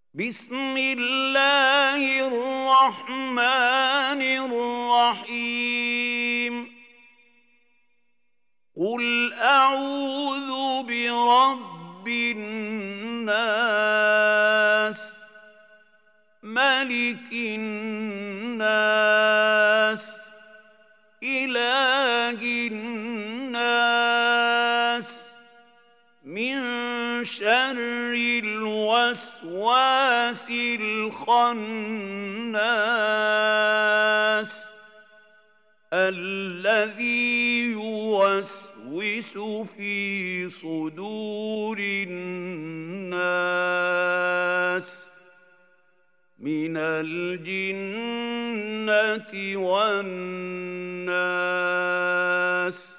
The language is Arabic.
بسم الله الرحمن الرحيم قل أعوذ برب الناس ملك الناس إله الناس من شر الوسواس الخناس الذي يوسوس في صدور الناس من الجنة والناس